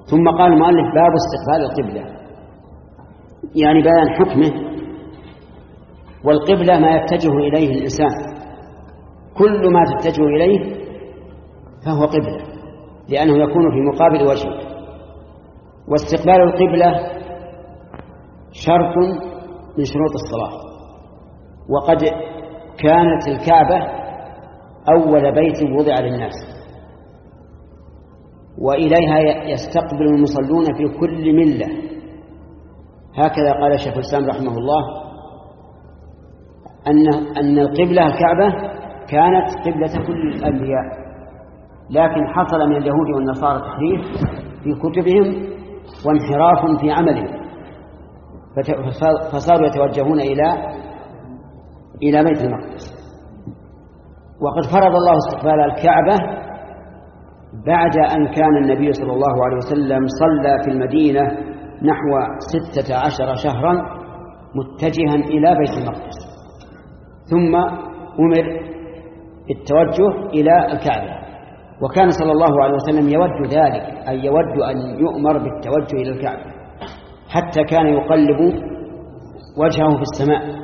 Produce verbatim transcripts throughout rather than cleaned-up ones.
ثم قال المؤلف باب استقبال القبلة، يعني بيان حكمه. والقبلة ما يتجه إليه الإنسان، كل ما تتجه إليه فهو قبلة، لأنه يكون في مقابل وجهه. واستقبال القبلة شرط من شروط الصلاة. وقد كانت الكعبة أول بيت وضع للناس، وإليها يستقبل المصلون في كل ملة. هكذا قال شيخ الإسلام رحمه الله أن أن القبلة الكعبة كانت قبلة كل الأنبياء، لكن حصل من اليهود والنصارى تحريف في كتبهم وانحراف في عملهم، فصاروا يتوجهون إلى إلى بيت المقدس. وقد فرض الله استقبال الكعبة بعد أن كان النبي صلى الله عليه وسلم صلى في المدينة نحو ستة عشر شهرا متجها إلى بيت المقدس، ثم أمر بالتوجه إلى الكعبة. وكان صلى الله عليه وسلم يود ذلك، أي يود أن يؤمر بالتوجه إلى الكعبة، حتى كان يقلب وجهه في السماء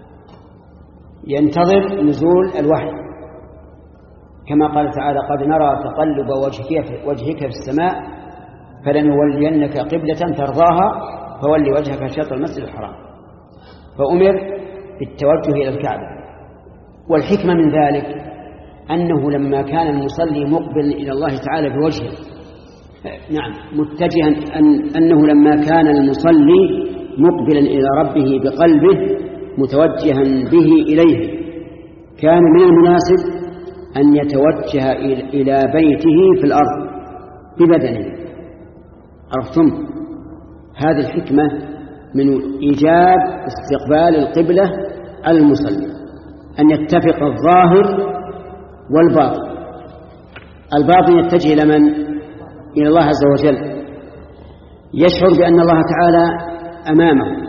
ينتظر نزول الوحي، كما قال تعالى: قد نرى تقلب وجهك في السماء فلنولينك قبلة ترضاها فولي وجهك شطر المسجد الحرام. فأمر بالتوجه إلى الكعبة. والحكمة من ذلك أنه لما كان المصلي مقبل إلى الله تعالى بوجهه، نعم متجها، أن أنه لما كان المصلي مقبلا إلى ربه بقلبه متوجها به إليه، كان من المناسب أن يتوجه إلى بيته في الأرض ببدنه. عرفتم؟ هذه الحكمة من إيجاب استقبال القبلة على المصلي، أن يتفق الظاهر والباطن. الباطن يتجه إلى من؟ إلى الله عز وجل، يشعر بأن الله تعالى أمامه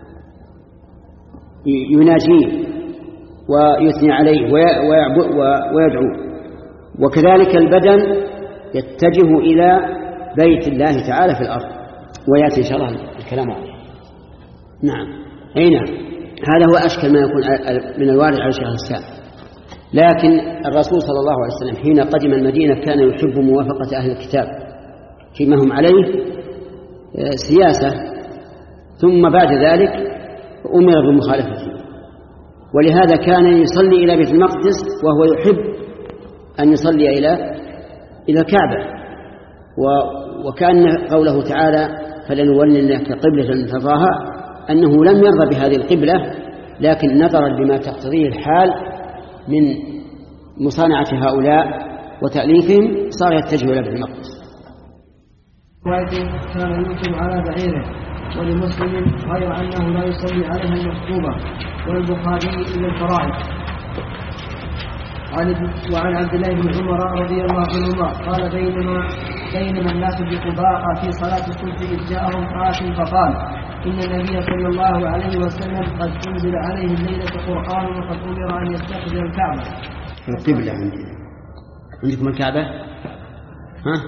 يناجيه ويثني عليه ويدعو. وكذلك البدن يتجه إلى بيت الله تعالى في الأرض، ويأتي إن شاء الله الكلام عليه. نعم أي نعم، هذا هو أشكل ما يكون من الوارد على شيخ الإسلام. لكن الرسول صلى الله عليه وسلم حين قدم المدينة كان يحب موافقة أهل الكتاب فيما هم عليه سياسة، ثم بعد ذلك أمر بمخالفته، ولهذا كان يصلي إلى بيت المقدس وهو يحب أن يصلي إلى إلى الكعبة. وكأن قوله تعالى: فلنولنك قبلة ترضاها، أنه لم يرضى بهذه القبلة، لكن نظرا لما تقتضيه الحال من مصانعة هؤلاء وتأليفهم صار يتجه إلى بيت المقدس. كان يوكل على بعيره، ولمسلم غير أنه لا يصلي عليها المكتوبة، والبخاري إلا الفرائض. وعن عبد الله بن عمر رضي الله عنهما قال: بينما بينما الناس بقباء في صلاة الصبح إذ جاءهم آت فقال: إن النبي صلى الله عليه وسلم قد أنزل عليه الليلة قرآن وقد أمر أن يستقبل الكعبة. القبلة عندي عندكم الكعبة؟ ها؟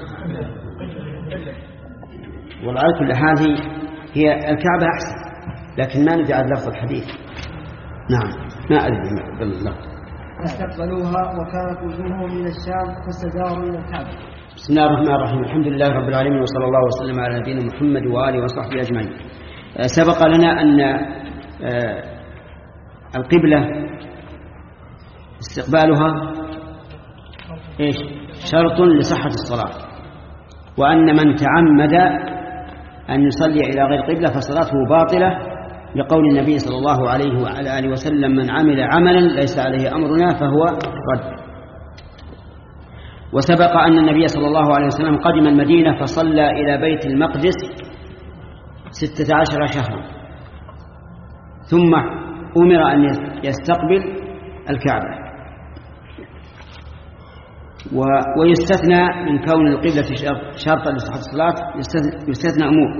والله على كل حال هي هي الكعبة أحسن، لكن ما ندعي لفظ الحديث. نعم ما أدري بالله. فاستقبلوها وكانت وجوههم من الشام فاستداروا إلى الكعبة. بسم الله الرحمن الرحيم، الحمد لله رب العالمين، وصلى الله وسلم على نبينا محمد وآله وصحبه أجمعين. سبق لنا أن القبلة استقبالها إيش؟ شرط لصحة الصلاة، وأن من تعمد أن يصلي إلى غير قبلة فصلاته باطلة، لقول النبي صلى الله عليه وعلى آله وسلم: من عمل عملا ليس عليه أمرنا فهو رد. وسبق أن النبي صلى الله عليه وسلم قدم المدينة فصلى إلى بيت المقدس ستة عشر شهرا، ثم أمر أن يستقبل الكعبة. ويستثنى من كون القبلة شرطا لصحة الصلاة يستثنى أمور.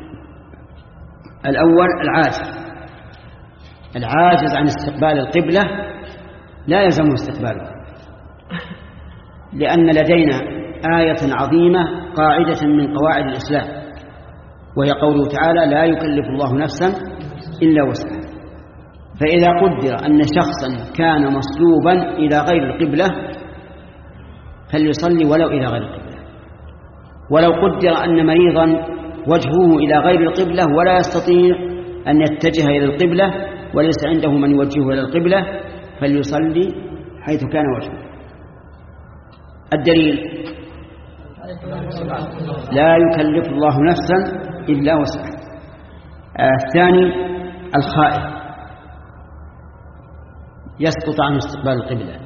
الأول العاجز العاجز عن استقبال القبلة لا يلزمه استقبالها، لأن لدينا آية عظيمة قاعدة من قواعد الإسلام، وهي قوله تعالى: لا يكلف الله نفسا إلا وسعها. فإذا قدر أن شخصا كان مصلوبا إلى غير القبلة فليصلي ولو إلى غير القبلة. ولو قدر أن مريضا وجهه إلى غير القبلة ولا يستطيع أن يتجه إلى القبلة وليس عنده من يوجهه إلى القبلة فليصلي حيث كان وجهه. الدليل: لا يكلف الله نفسا إلا وسعها. الثاني: الخائف يسقط عن استقبال القبلة،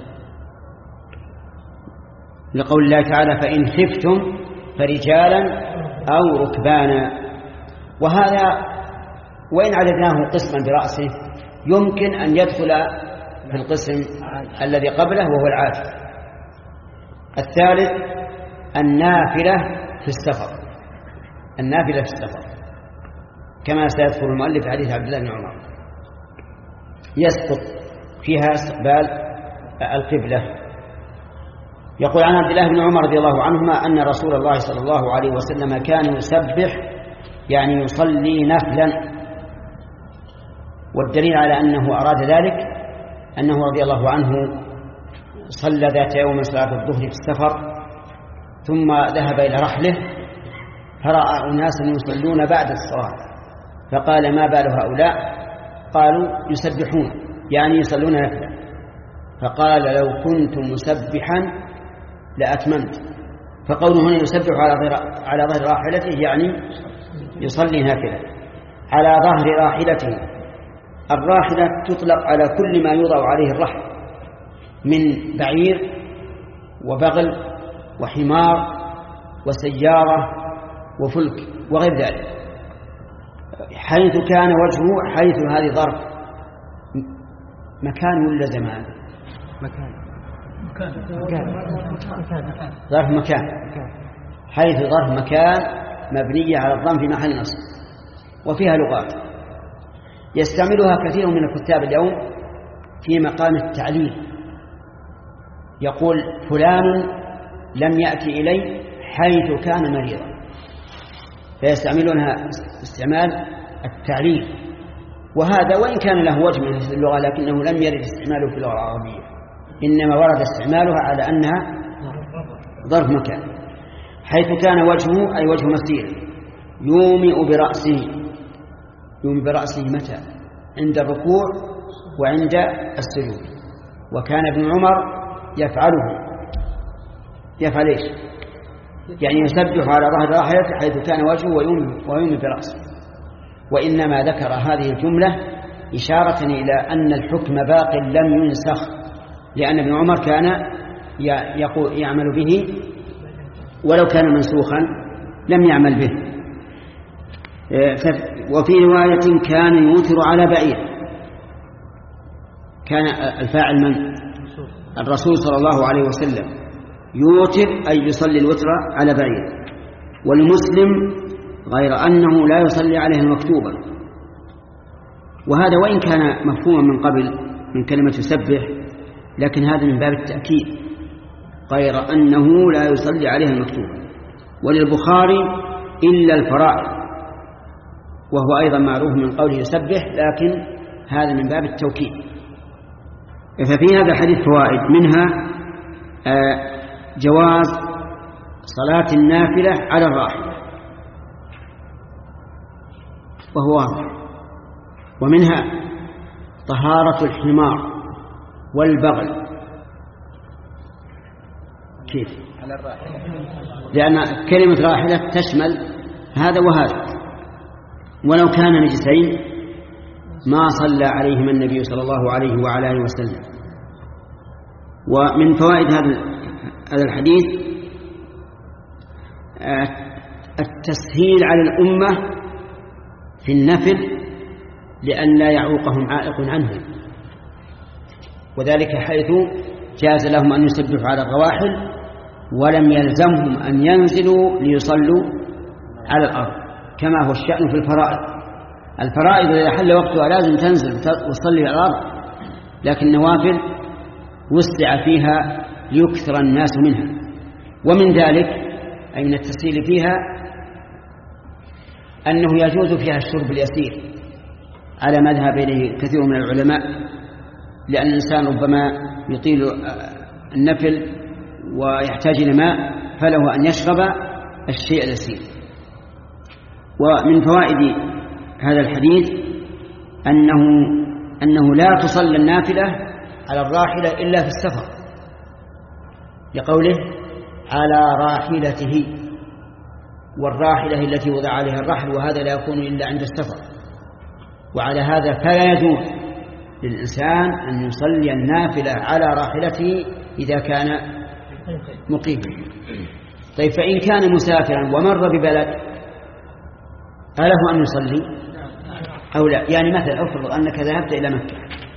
لقول الله تعالى: فإن خفتم فرجالا أو ركبانا. وهذا وإن عددناه قسما برأسه يمكن أن يدخل في القسم الذي قبله وهو العاجز. الثالث: النافلة في السفر، النافلة في السفر كما سيذكر المؤلف في حديث عبد الله بن عمر يسقط فيها استقبال القبلة. يقول عن عبد الله بن عمر رضي الله عنهما أن رسول الله صلى الله عليه وسلم كان يسبح يعني يصلي نفلا، والدليل على أنه أراد ذلك أنه رضي الله عنه صلى ذات يوم صلاة الظهر في السفر ثم ذهب إلى رحله فرأى أناسا يصلون بعد الصلاة فقال: ما بال هؤلاء؟ قالوا: يسبحون يعني يصلون نفلا. فقال: لو كنت مسبحا لأتممت. فقوله هنا يسبح على ظهر راحلته يعني يصلي نافلة على ظهر راحلته. الراحلة تطلق على كل ما يوضع عليه الرحل من بعير وبغل وحمار وسيارة وفلك وغير ذلك، حيث كان وجهه، حيث هذه ظرف مكان ولا زمان؟ مكان ظرف مكان، حيث ظرف مكان مبنية على الضم في محل نصب، وفيها لغات يستعملها كثير من الكتاب اليوم في مقام التعليل. يقول: فلان لم يأتي إلي حيث كان مريضا، فيستعملونها استعمال التعليل. وهذا وإن كان له وجه من اللغة لكنه لم يرد استعماله في اللغة العربية، إنما ورد استعمالها على أنها ظرف مكان. حيث كان وجهه أي وجه مسير يومئ برأسه. يومئ برأسه متى؟ عند الركوع وعند السجود. وكان ابن عمر يفعله. يفعل إيش؟ يعني يسبح على ظهر راحلته حيث كان وجهه ويومئ برأسه. وإنما ذكر هذه الجملة إشارة إلى أن الحكم باق لم ينسخ، لأن ابن عمر كان يعمل به ولو كان منسوخا لم يعمل به. وفي رواية كان يوتر على بعير. كان الفاعل من؟ الرسول صلى الله عليه وسلم يوتر أي يصلي الوتر على بعير. والمسلم غير أنه لا يصلي عليه المكتوبة. وهذا وإن كان مفهوما من قبل من كلمة يسبح لكن هذا من باب التأكيد، غير أنه لا يصلي عليه المكتوبة. وللبخاري إلا الفرائض، وهو أيضا معروف من قوله يسبح، لكن هذا من باب التوكيد. ففي هذا الحديث فوائد، منها جواز صلاة النافلة على الراحلة وهو واضح، ومنها طهارة الحمار والبغل. كيف؟ على الراحلة، لأن كلمة راحلة تشمل هذا وهذا، ولو كان نجسين ما صلى عليهما النبي صلى الله عليه وعلى آله وسلم. ومن فوائد هذا الحديث التسهيل على الأمة في النفل لأن لا يعوقهم عائق عنهم، وذلك حيث جاز لهم أن يسبحوا على الرواحل ولم يلزمهم أن ينزلوا ليصلوا على الأرض كما هو الشأن في الفرائض. الفرائض إذا حل وقتها لازم تنزل وتصلي على الأرض، لكن النوافل وسع فيها ليكثر الناس منها. ومن ذلك أي من التسهيل فيها أنه يجوز فيها الشرب اليسير على مذهب إليه كثير من العلماء، لأن الإنسان ربما يطيل النفل ويحتاج إلى ماء فله أن يشرب الشيء اليسير. ومن فوائد هذا الحديث أنه أنه لا تصلى النافلة على الراحلة إلا في السفر، لقوله على راحلته، والراحلة التي وضع عليها الرحل، وهذا لا يكون إلا عند السفر. وعلى هذا فلا يجوز للإنسان أن يصلي النافلة على راحلته إذا كان مقيما. طيب فإن كان مسافرا ومر ببلد أله أن يصلي أو لا؟ يعني مثلا أفرض أنك ذهبت إلى مكة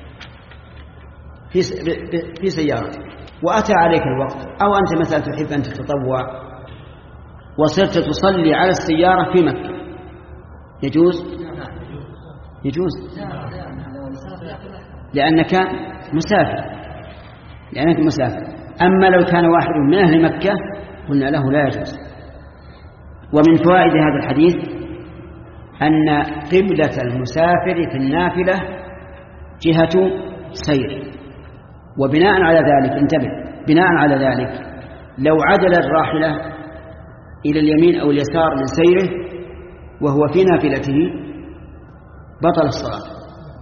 في في سيارة وأتى عليك الوقت، أو أنت مثلا تحب أن تتطوع وصرت تصلي على السيارة في مكة، يجوز؟ يجوز لأنك مسافر لأنك مسافر أما لو كان واحد من أهل مكة قلنا له لا يجوز. ومن فوائد هذا الحديث أن قبلة المسافر في النافلة جهة سير، وبناء على ذلك انتبه، بناء على ذلك لو عدل الراحلة إلى اليمين أو اليسار من سيره وهو في نافلته بطل الصلاة.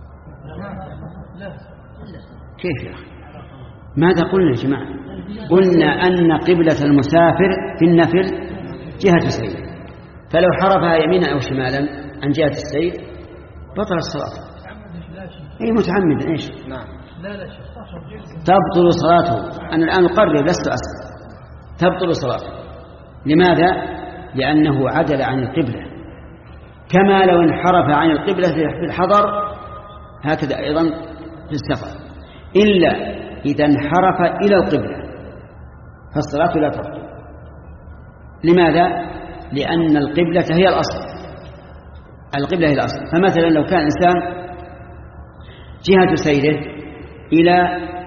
كيف يا أخي؟ ماذا قلنا يا جماعة؟ قلنا أن قبلة المسافر في النفل جهة سير، فلو حرفها يمينا أو شمالا عن جهة السير بطل الصلاة. أي متعمد إيش؟ تبطل صلاته. أنا الآن أقرر لست أسأل. تبطل صلاته. لماذا؟ لأنه عدل عن القبلة، كما لو انحرف عن القبلة في الحضر هكذا أيضا في السفر، إلا إذا انحرف إلى القبلة فالصلاة لا تبطل. لماذا؟ لأن القبلة هي الأصل، القبلة هي الأصل. فمثلا لو كان إنسان جهة سيره إلى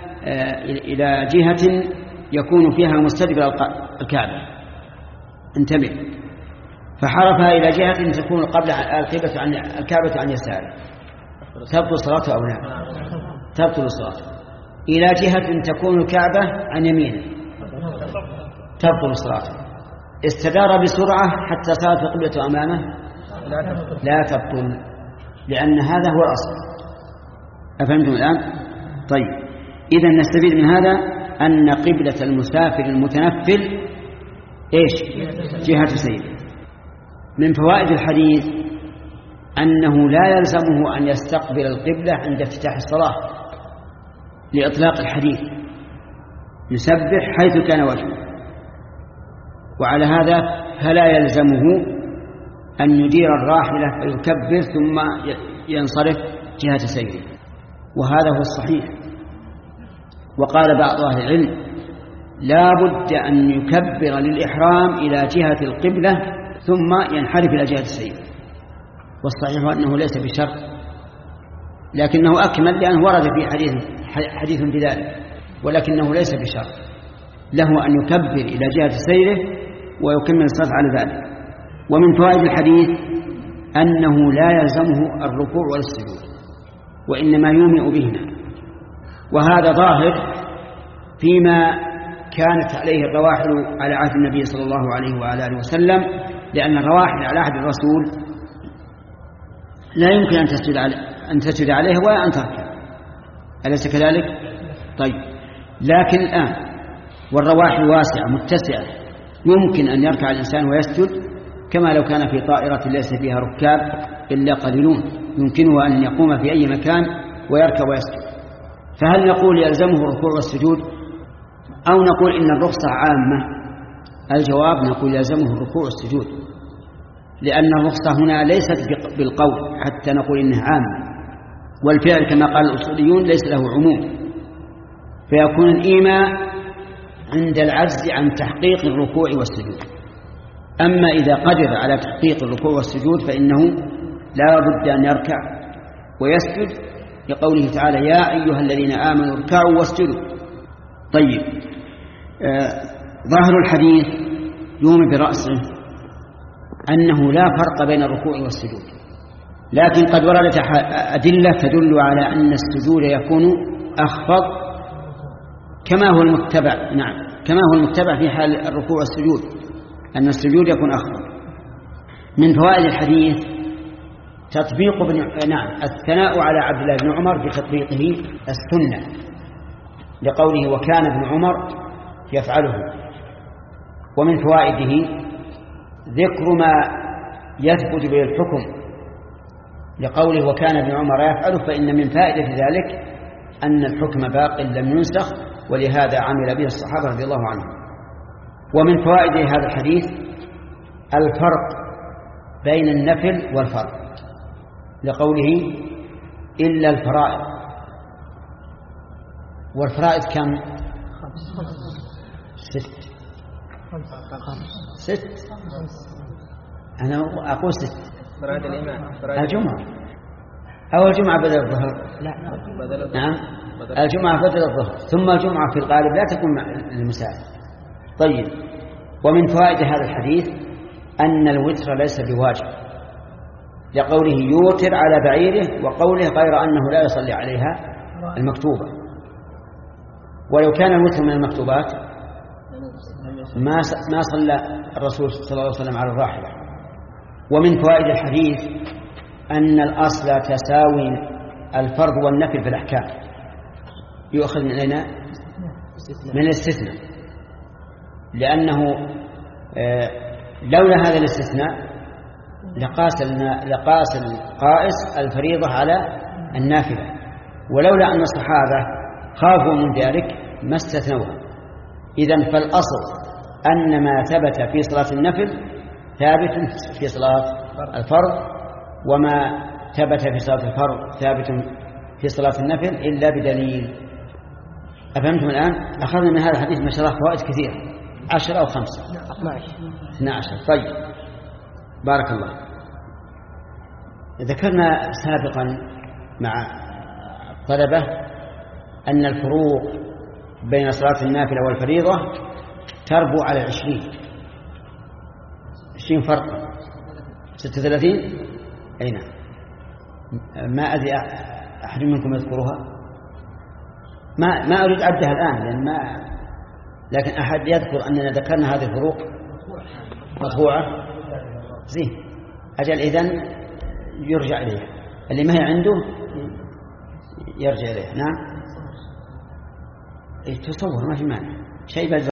إلى جهة يكون فيها مستدبر الكعبة، انتبه، فحرفها إلى جهة تكون قبل القبلة عن الكعبة عن يساره، تبطل صلاته أو لا؟ تبطل صلاته. إلى جهة تكون الكعبة عن يمينه تبطل صلاته. استدار بسرعة حتى صارت القبلة أمامه لا تبطل، لأن هذا هو الأصل. أفهمتم الآن؟ طيب، إذن نستفيد من هذا أن قبلة المسافر المتنفل إيش؟ جهة سيره. من فوائد الحديث أنه لا يلزمه أن يستقبل القبلة عند افتتاح الصلاة لإطلاق الحديث، يسبح حيث كان وجهه، وعلى هذا فلا يلزمه أن يدير الراحلة فيكبر ثم ينصرف جهة سيره، وهذا هو الصحيح. وقال بعض أهل العلم لا بد أن يكبر للإحرام إلى جهة القبلة ثم ينحرف إلى جهة السير، والصحيح أنه ليس بشرط، لكنه أكمل لأنه ورد في حديث حديث بذلك، ولكنه ليس بشرط، له أن يكبر إلى جهة سيره ويكمل الصلاة على ذلك. ومن فوائد الحديث أنه لا يلزمه الركوع والسجود، وإنما يومئ بهما، وهذا ظاهر فيما كانت عليه الرواحل على عهد النبي صلى الله عليه وعلى آله وسلم، لأن الرواحل على عهد الرسول لا يمكن أن تسجد عليه أن تسجد عليه ولا أن تركع، أليس كذلك؟ طيب، لكن الآن والرواحل واسعة متسعة، يمكن أن يركع الإنسان ويسجد كما لو كان في طائرة ليس فيها ركاب إلا قليلون، يمكنه أن يقوم في أي مكان ويركع ويسجد. فهل نقول يلزمه الركوع والسجود أو نقول إن الرخصة عامة؟ الجواب نقول يلزمه الركوع والسجود، لأن الرخصة هنا ليست بالقول حتى نقول إنها عامة، والفعل كما قال الأصوليون ليس له عموم، فيكون الإيماء عند العجز عن تحقيق الركوع والسجود. أما إذا قدر على تحقيق الركوع والسجود فإنه لا بد أن يركع ويسجد، لقوله تعالى يا أيها الذين آمنوا اركعوا واسجدوا. طيب، آه ظاهر الحديث يومي برأسه أنه لا فرق بين الركوع والسجود، لكن قد وردت أدلة تدل على أن السجود يكون أخفض كما هو المتبع. نعم، كما هو المتبع في حال الركوع والسجود، أن السجود يكون أخفض. من فوائد الحديث تطبيق بن... نعم الثناء على عبد الله بن عمر بتطبيقه السنة، لقوله وكان ابن عمر يفعله. ومن فوائده ذكر ما يثبت به الحكم، لقوله وكان ابن عمر يفعله، فإن من فائدة ذلك أن الحكم باق لم ينسخ، ولهذا عمل به الصحابة رضي الله عنهم. ومن فوائد هذا الحديث الفرق بين النفل والفرض، لقوله إلا الفرائض. والفرائض كم؟ ست ست أنا أقول ست. فرائض الإمام الجمعة أو الجمعة بدل الظهر. نعم الجمعة بدل الظهر، ثم الجمعة في الغالب لا تكون للمسافر. طيب، ومن فوائد هذا الحديث أن الوتر ليس بواجب، لقوله يوتر على بعيره، وقوله غير أنه لا يصلي عليها المكتوبة. ولو كان الوتر من المكتوبات ما ما صلى الرسول صلى الله عليه وسلم على الراحلة. ومن فوائد الحديث أن الأصل تساوي الفرض والنفل في الأحكام، يؤخذ من أين؟ من الاستثناء، لأنه لولا هذا الاستثناء لقاس لقاس القائس الفريضة على النافلة، ولولا أن الصحابة خافوا من ذلك ما استثنوها. إذن فالأصل أن ما ثبت في صلاة النفل ثابت في صلاة الفرض، وما ثبت في صلاة الفرض ثابت في صلاة النفل إلا بدليل. أفهمتم الآن؟ أخذنا من هذا الحديث ما شاء الله فوائد كثيرة، عشر أو خمسة اثنى عشر. طيب، بارك الله. ذكرنا سابقا مع الطلبة أن الفروق بين صلاة النافلة والفريضة تربو على عشرين عشرين فرقا، ستة وثلاثين. أي نعم، ما أدري أحد منكم يذكرها، ما ما أريد عدها الآن لأن ما، لكن أحد يذكر أننا ذكرنا هذه الفروق مطبوعة. زين، أجل إذن يرجع إليها، اللي ما هي عنده يرجع إليها. نعم، تصور ما في مانع شيء.